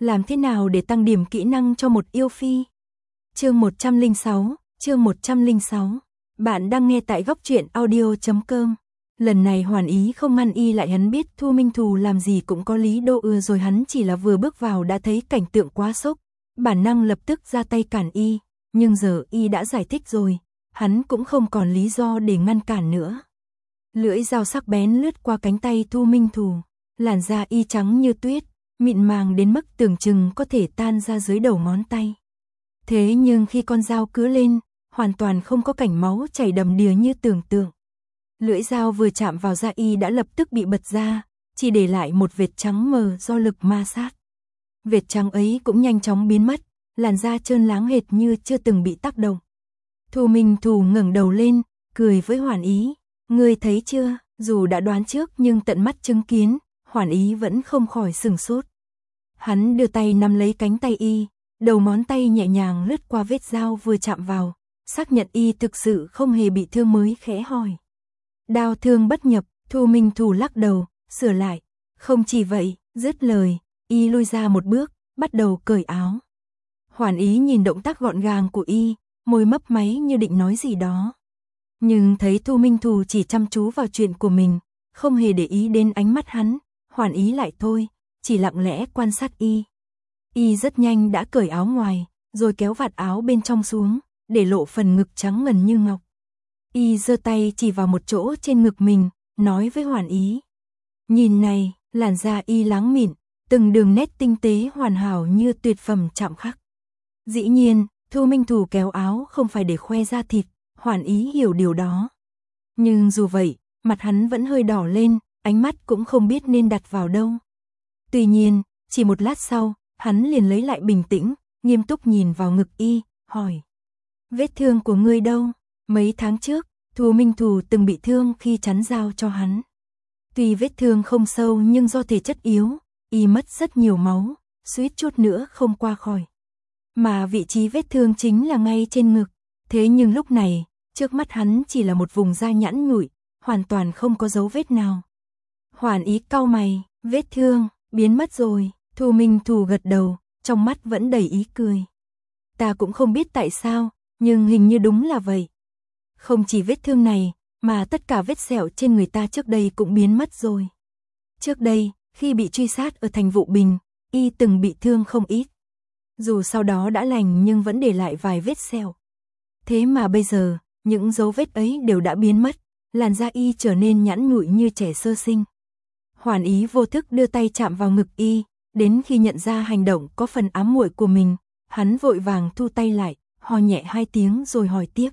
Làm thế nào để tăng điểm kỹ năng cho một yêu phi? Chương 106. Bạn đang nghe tại góc truyện audio.com. Lần này Hoàn Ý không ngăn y lại, hắn biết Thu Minh Thù làm gì cũng có lý do rồi, hắn chỉ là vừa bước vào đã thấy cảnh tượng quá sốc, bản năng lập tức ra tay cản y, nhưng giờ y đã giải thích rồi, hắn cũng không còn lý do để ngăn cản nữa. Lưỡi dao sắc bén lướt qua cánh tay Thu Minh Thù, làn da y trắng như tuyết, mịn màng đến mức tưởng chừng có thể tan ra dưới đầu ngón tay. Thế nhưng khi con dao cứa lên, hoàn toàn không có cảnh máu chảy đầm đìa như tưởng tượng. Lưỡi dao vừa chạm vào da y đã lập tức bị bật ra, chỉ để lại một vệt trắng mờ do lực ma sát. Vệt trắng ấy cũng nhanh chóng biến mất, làn da trơn láng hệt như chưa từng bị tác động. Thu Minh Thù ngẩng đầu lên, cười với Hoàn Ý. Ngươi thấy chưa, dù đã đoán trước nhưng tận mắt chứng kiến, Hoàn Ý vẫn không khỏi sửng sốt. Hắn đưa tay nắm lấy cánh tay y, đầu ngón tay nhẹ nhàng lướt qua vết dao vừa chạm vào, xác nhận y thực sự không hề bị thương mới khẽ hỏi. Đao thương bất nhập, Thu Minh Thù lắc đầu, sửa lại. Không chỉ vậy, dứt lời, y lui ra một bước, bắt đầu cởi áo. Hoàn Ý nhìn động tác gọn gàng của y, môi mấp máy như định nói gì đó. Nhưng thấy Thu Minh Thù chỉ chăm chú vào chuyện của mình, không hề để ý đến ánh mắt hắn, Hoàn Ý lại thôi, chỉ lặng lẽ quan sát y. Y rất nhanh đã cởi áo ngoài, rồi kéo vạt áo bên trong xuống, để lộ phần ngực trắng ngần như ngọc. Y giơ tay chỉ vào một chỗ trên ngực mình, nói với Hoàn Ý. Nhìn này, làn da y láng mịn, từng đường nét tinh tế hoàn hảo như tuyệt phẩm chạm khắc. Dĩ nhiên, Thu Minh Thù kéo áo không phải để khoe da thịt, Hoàn Ý hiểu điều đó. Nhưng dù vậy, mặt hắn vẫn hơi đỏ lên, ánh mắt cũng không biết nên đặt vào đâu. Tuy nhiên, chỉ một lát sau, hắn liền lấy lại bình tĩnh, nghiêm túc nhìn vào ngực y, hỏi. Vết thương của ngươi đâu? Mấy tháng trước, Thu Minh Thù từng bị thương khi chắn dao cho hắn. Tuy vết thương không sâu nhưng do thể chất yếu, y mất rất nhiều máu, suýt chút nữa không qua khỏi. Mà vị trí vết thương chính là ngay trên ngực. Thế nhưng lúc này, trước mắt hắn chỉ là một vùng da nhẵn nhụi, hoàn toàn không có dấu vết nào. Hoàn Ý cau mày, vết thương, biến mất rồi. Thu Minh Thù gật đầu, trong mắt vẫn đầy ý cười. Ta cũng không biết tại sao, nhưng hình như đúng là vậy. Không chỉ vết thương này, mà tất cả vết sẹo trên người ta trước đây cũng biến mất rồi. Trước đây, khi bị truy sát ở thành Vụ Bình, y từng bị thương không ít. Dù sau đó đã lành nhưng vẫn để lại vài vết sẹo. Thế mà bây giờ, những dấu vết ấy đều đã biến mất, làn da y trở nên nhẵn nhụi như trẻ sơ sinh. Hoàn Ý vô thức đưa tay chạm vào ngực y, đến khi nhận ra hành động có phần ám muội của mình, hắn vội vàng thu tay lại, ho nhẹ 2 tiếng rồi hỏi tiếp.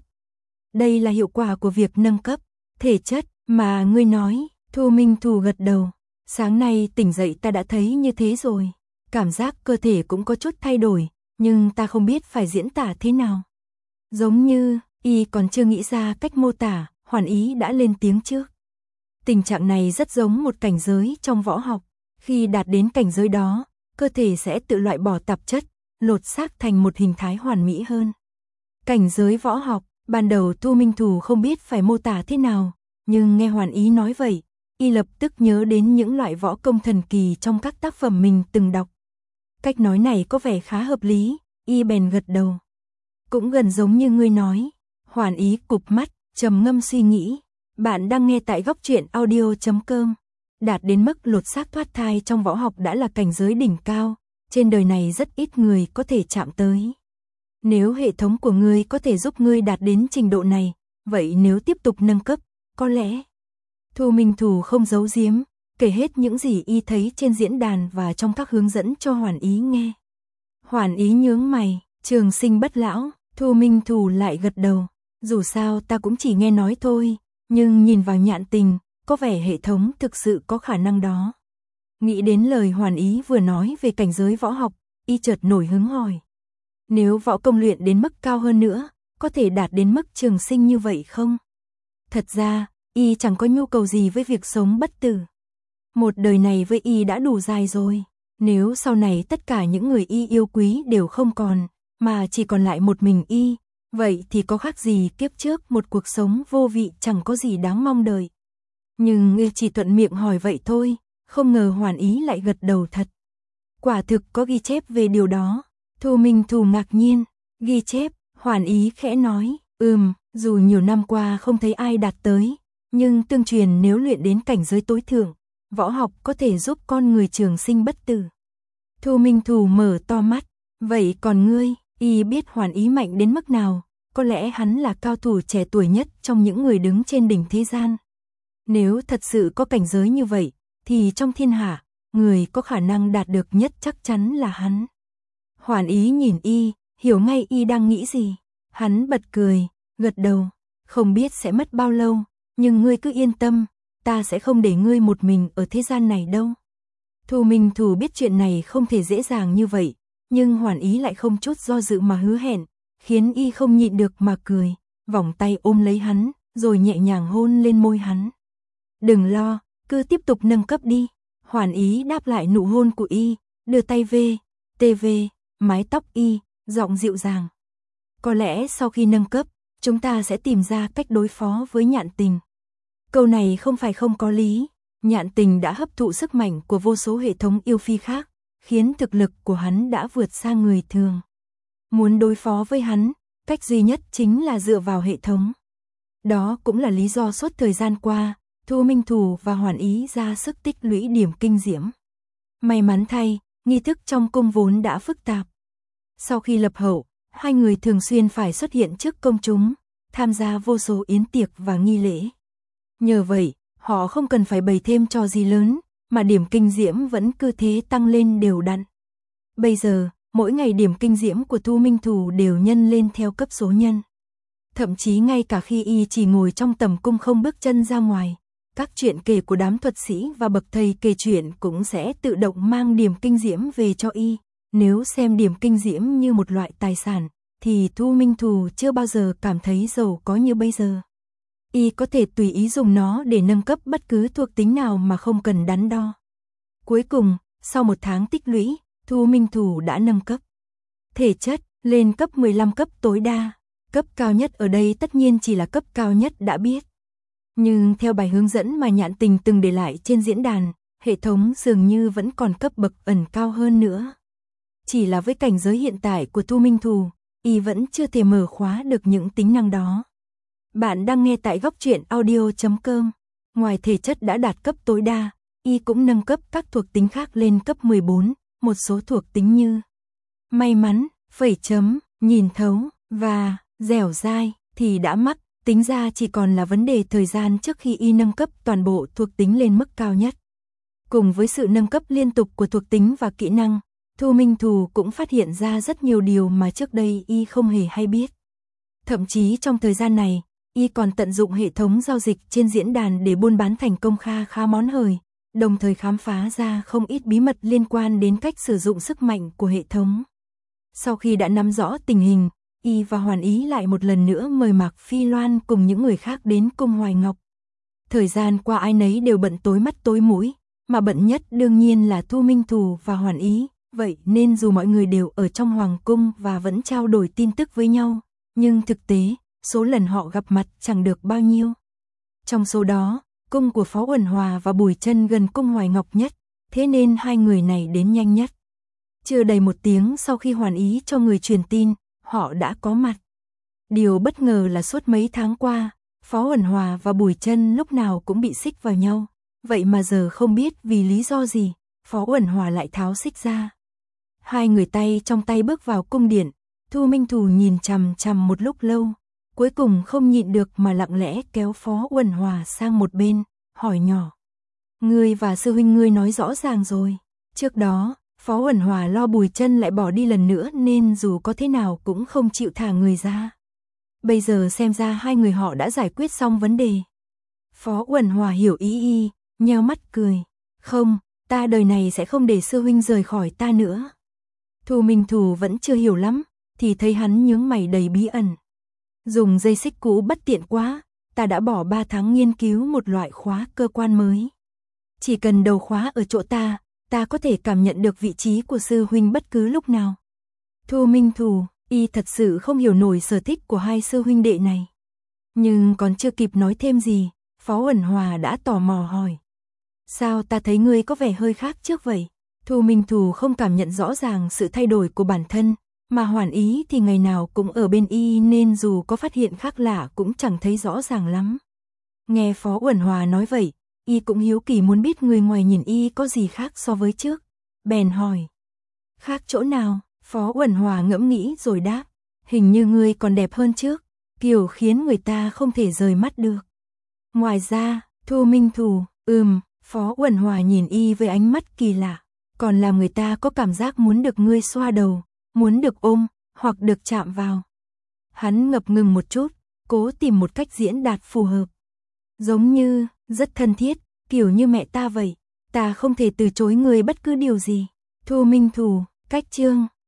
Đây là hiệu quả của việc nâng cấp thể chất mà ngươi nói. Thu Minh Thù gật đầu. Sáng nay tỉnh dậy ta đã thấy như thế rồi. Cảm giác cơ thể cũng có chút thay đổi, nhưng ta không biết phải diễn tả thế nào. Giống như, y còn chưa nghĩ ra cách mô tả, Hoàn Ý đã lên tiếng trước. Tình trạng này rất giống một cảnh giới trong võ học. Khi đạt đến cảnh giới đó, cơ thể sẽ tự loại bỏ tạp chất, lột xác thành một hình thái hoàn mỹ hơn. Cảnh giới võ học, ban đầu Thu Minh Thù không biết phải mô tả thế nào, nhưng nghe Hoàn Ý nói vậy, y lập tức nhớ đến những loại võ công thần kỳ trong các tác phẩm mình từng đọc. Cách nói này có vẻ khá hợp lý, y bèn gật đầu. Cũng gần giống như ngươi nói. Hoàn Ý cụp mắt, trầm ngâm suy nghĩ. Bạn đang nghe tại góc truyện audio.com. Đạt đến mức lột xác thoát thai trong võ học đã là cảnh giới đỉnh cao, trên đời này rất ít người có thể chạm tới. Nếu hệ thống của ngươi có thể giúp ngươi đạt đến trình độ này, vậy nếu tiếp tục nâng cấp, có lẽ. Thu Minh Thù không giấu giếm, kể hết những gì y thấy trên diễn đàn và trong các hướng dẫn cho Hoàn Ý nghe. Hoàn Ý nhướng mày, trường sinh bất lão. Thu Minh Thù lại gật đầu. Dù sao ta cũng chỉ nghe nói thôi, nhưng nhìn vào nhạn tình, có vẻ hệ thống thực sự có khả năng đó. Nghĩ đến lời Hoàn Ý vừa nói về cảnh giới võ học, y chợt nổi hứng hỏi. Nếu võ công luyện đến mức cao hơn nữa, có thể đạt đến mức trường sinh như vậy không? Thật ra, y chẳng có nhu cầu gì với việc sống bất tử. Một đời này với y đã đủ dài rồi. Nếu sau này tất cả những người y yêu quý đều không còn, mà chỉ còn lại một mình y, vậy thì có khác gì kiếp trước một cuộc sống vô vị chẳng có gì đáng mong đợi. Nhưng y chỉ thuận miệng hỏi vậy thôi, không ngờ Hoàn Ý lại gật đầu thật. Quả thực có ghi chép về điều đó. Thu Minh Thù ngạc nhiên, ghi chép, Hoàn Ý khẽ nói, dù nhiều năm qua không thấy ai đạt tới, nhưng tương truyền nếu luyện đến cảnh giới tối thượng, võ học có thể giúp con người trường sinh bất tử. Thu Minh Thù mở to mắt, vậy còn ngươi, y biết Hoàn Ý mạnh đến mức nào, có lẽ hắn là cao thủ trẻ tuổi nhất trong những người đứng trên đỉnh thế gian. Nếu thật sự có cảnh giới như vậy, thì trong thiên hạ, người có khả năng đạt được nhất chắc chắn là hắn. Hoàn Ý nhìn y, hiểu ngay y đang nghĩ gì. Hắn bật cười, gật đầu, không biết sẽ mất bao lâu, nhưng ngươi cứ yên tâm, ta sẽ không để ngươi một mình ở thế gian này đâu. Thu Minh Thù biết chuyện này không thể dễ dàng như vậy, nhưng Hoàn Ý lại không chút do dự mà hứa hẹn, khiến y không nhịn được mà cười, vòng tay ôm lấy hắn, rồi nhẹ nhàng hôn lên môi hắn. Đừng lo, cứ tiếp tục nâng cấp đi. Hoàn Ý đáp lại nụ hôn của y, đưa tay về, mái tóc y, giọng dịu dàng. Có lẽ sau khi nâng cấp, chúng ta sẽ tìm ra cách đối phó với Nhạn Tình. Câu này không phải không có lý, Nhạn Tình đã hấp thụ sức mạnh của vô số hệ thống yêu phi khác, khiến thực lực của hắn đã vượt xa người thường. Muốn đối phó với hắn, cách duy nhất chính là dựa vào hệ thống. Đó cũng là lý do suốt thời gian qua, Thu Minh Thù và Hoàn Ý ra sức tích lũy điểm kinh diễm. May mắn thay, nghi thức trong cung vốn đã phức tạp. Sau khi lập hậu, hai người thường xuyên phải xuất hiện trước công chúng, tham gia vô số yến tiệc và nghi lễ. Nhờ vậy, họ không cần phải bày thêm trò gì lớn, mà điểm kinh diễm vẫn cứ thế tăng lên đều đặn. Bây giờ, mỗi ngày điểm kinh diễm của Thu Minh Thù đều nhân lên theo cấp số nhân. Thậm chí ngay cả khi y chỉ ngồi trong tầm cung không bước chân ra ngoài, các chuyện kể của đám thuật sĩ và bậc thầy kể chuyện cũng sẽ tự động mang điểm kinh diễm về cho y. Nếu xem điểm kinh diễm như một loại tài sản, thì Thu Minh Thù chưa bao giờ cảm thấy giàu có như bây giờ. Y có thể tùy ý dùng nó để nâng cấp bất cứ thuộc tính nào mà không cần đắn đo. Cuối cùng, sau một tháng tích lũy, Thu Minh Thù đã nâng cấp thể chất lên cấp 15 cấp tối đa. Cấp cao nhất ở đây tất nhiên chỉ là cấp cao nhất đã biết. Nhưng theo bài hướng dẫn mà Nhạn Tình từng để lại trên diễn đàn, hệ thống dường như vẫn còn cấp bậc ẩn cao hơn nữa. Chỉ là với cảnh giới hiện tại của Thu Minh Thù, y vẫn chưa thể mở khóa được những tính năng đó. Bạn đang nghe tại góc truyện audio.com. Ngoài thể chất đã đạt cấp tối đa, y cũng nâng cấp các thuộc tính khác lên cấp 14, một số thuộc tính như may mắn, phẩy chấm, nhìn thấu và dẻo dai thì đã mắc, tính ra chỉ còn là vấn đề thời gian trước khi y nâng cấp toàn bộ thuộc tính lên mức cao nhất. Cùng với sự nâng cấp liên tục của thuộc tính và kỹ năng, Thu Minh Thù cũng phát hiện ra rất nhiều điều mà trước đây y không hề hay biết. Thậm chí trong thời gian này, y còn tận dụng hệ thống giao dịch trên diễn đàn để buôn bán thành công khá món hời, đồng thời khám phá ra không ít bí mật liên quan đến cách sử dụng sức mạnh của hệ thống. Sau khi đã nắm rõ tình hình, y và Hoàn Ý lại một lần nữa mời Mạc Phi Loan cùng những người khác đến cung Hoài Ngọc. Thời gian qua ai nấy đều bận tối mắt tối mũi, mà bận nhất đương nhiên là Thu Minh Thù và Hoàn Ý. Vậy nên dù mọi người đều ở trong Hoàng cung và vẫn trao đổi tin tức với nhau, nhưng thực tế, số lần họ gặp mặt chẳng được bao nhiêu. Trong số đó, cung của Phó Uẩn Hòa và Bùi Chân gần cung Hoài Ngọc nhất, thế nên hai người này đến nhanh nhất. Chưa đầy một tiếng sau khi Hoàn Ý cho người truyền tin, họ đã có mặt. Điều bất ngờ là suốt mấy tháng qua, Phó Uẩn Hòa và Bùi Chân lúc nào cũng bị xích vào nhau, vậy mà giờ không biết vì lý do gì, Phó Uẩn Hòa lại tháo xích ra. Hai người tay trong tay bước vào cung điện, Thu Minh Thù nhìn chằm chằm một lúc lâu, cuối cùng không nhịn được mà lặng lẽ kéo Phó Uẩn Hòa sang một bên, hỏi nhỏ. Ngươi và sư huynh ngươi nói rõ ràng rồi. Trước đó, Phó Uẩn Hòa lo Bùi Chân lại bỏ đi lần nữa nên dù có thế nào cũng không chịu thả người ra. Bây giờ xem ra hai người họ đã giải quyết xong vấn đề. Phó Uẩn Hòa hiểu ý y, nheo mắt cười. Không, ta đời này sẽ không để sư huynh rời khỏi ta nữa. Thu Minh Thù vẫn chưa hiểu lắm, thì thấy hắn nhướng mày đầy bí ẩn. Dùng dây xích cũ bất tiện quá, ta đã bỏ 3 tháng nghiên cứu một loại khóa cơ quan mới. Chỉ cần đầu khóa ở chỗ ta có thể cảm nhận được vị trí của sư huynh bất cứ lúc nào. Thu Minh Thù, y thật sự không hiểu nổi sở thích của hai sư huynh đệ này. Nhưng còn chưa kịp nói thêm gì, Phó Uẩn Hòa đã tò mò hỏi. Sao ta thấy ngươi có vẻ hơi khác trước vậy? Thu Minh Thù không cảm nhận rõ ràng sự thay đổi của bản thân, mà Hoàn Ý thì ngày nào cũng ở bên y nên dù có phát hiện khác lạ cũng chẳng thấy rõ ràng lắm. Nghe Phó Uẩn Hòa nói vậy, y cũng hiếu kỳ muốn biết người ngoài nhìn y có gì khác so với trước. Bèn hỏi. Khác chỗ nào? Phó Uẩn Hòa ngẫm nghĩ rồi đáp. Hình như ngươi còn đẹp hơn trước, kiểu khiến người ta không thể rời mắt được. Ngoài ra, Thu Minh Thù, Phó Uẩn Hòa nhìn y với ánh mắt kỳ lạ, còn làm người ta có cảm giác muốn được ngươi xoa đầu, muốn được ôm, hoặc được chạm vào. Hắn ngập ngừng một chút, cố tìm một cách diễn đạt phù hợp. Giống như, rất thân thiết, kiểu như mẹ ta vậy, ta không thể từ chối người bất cứ điều gì. Thu Minh Thù, cách chương.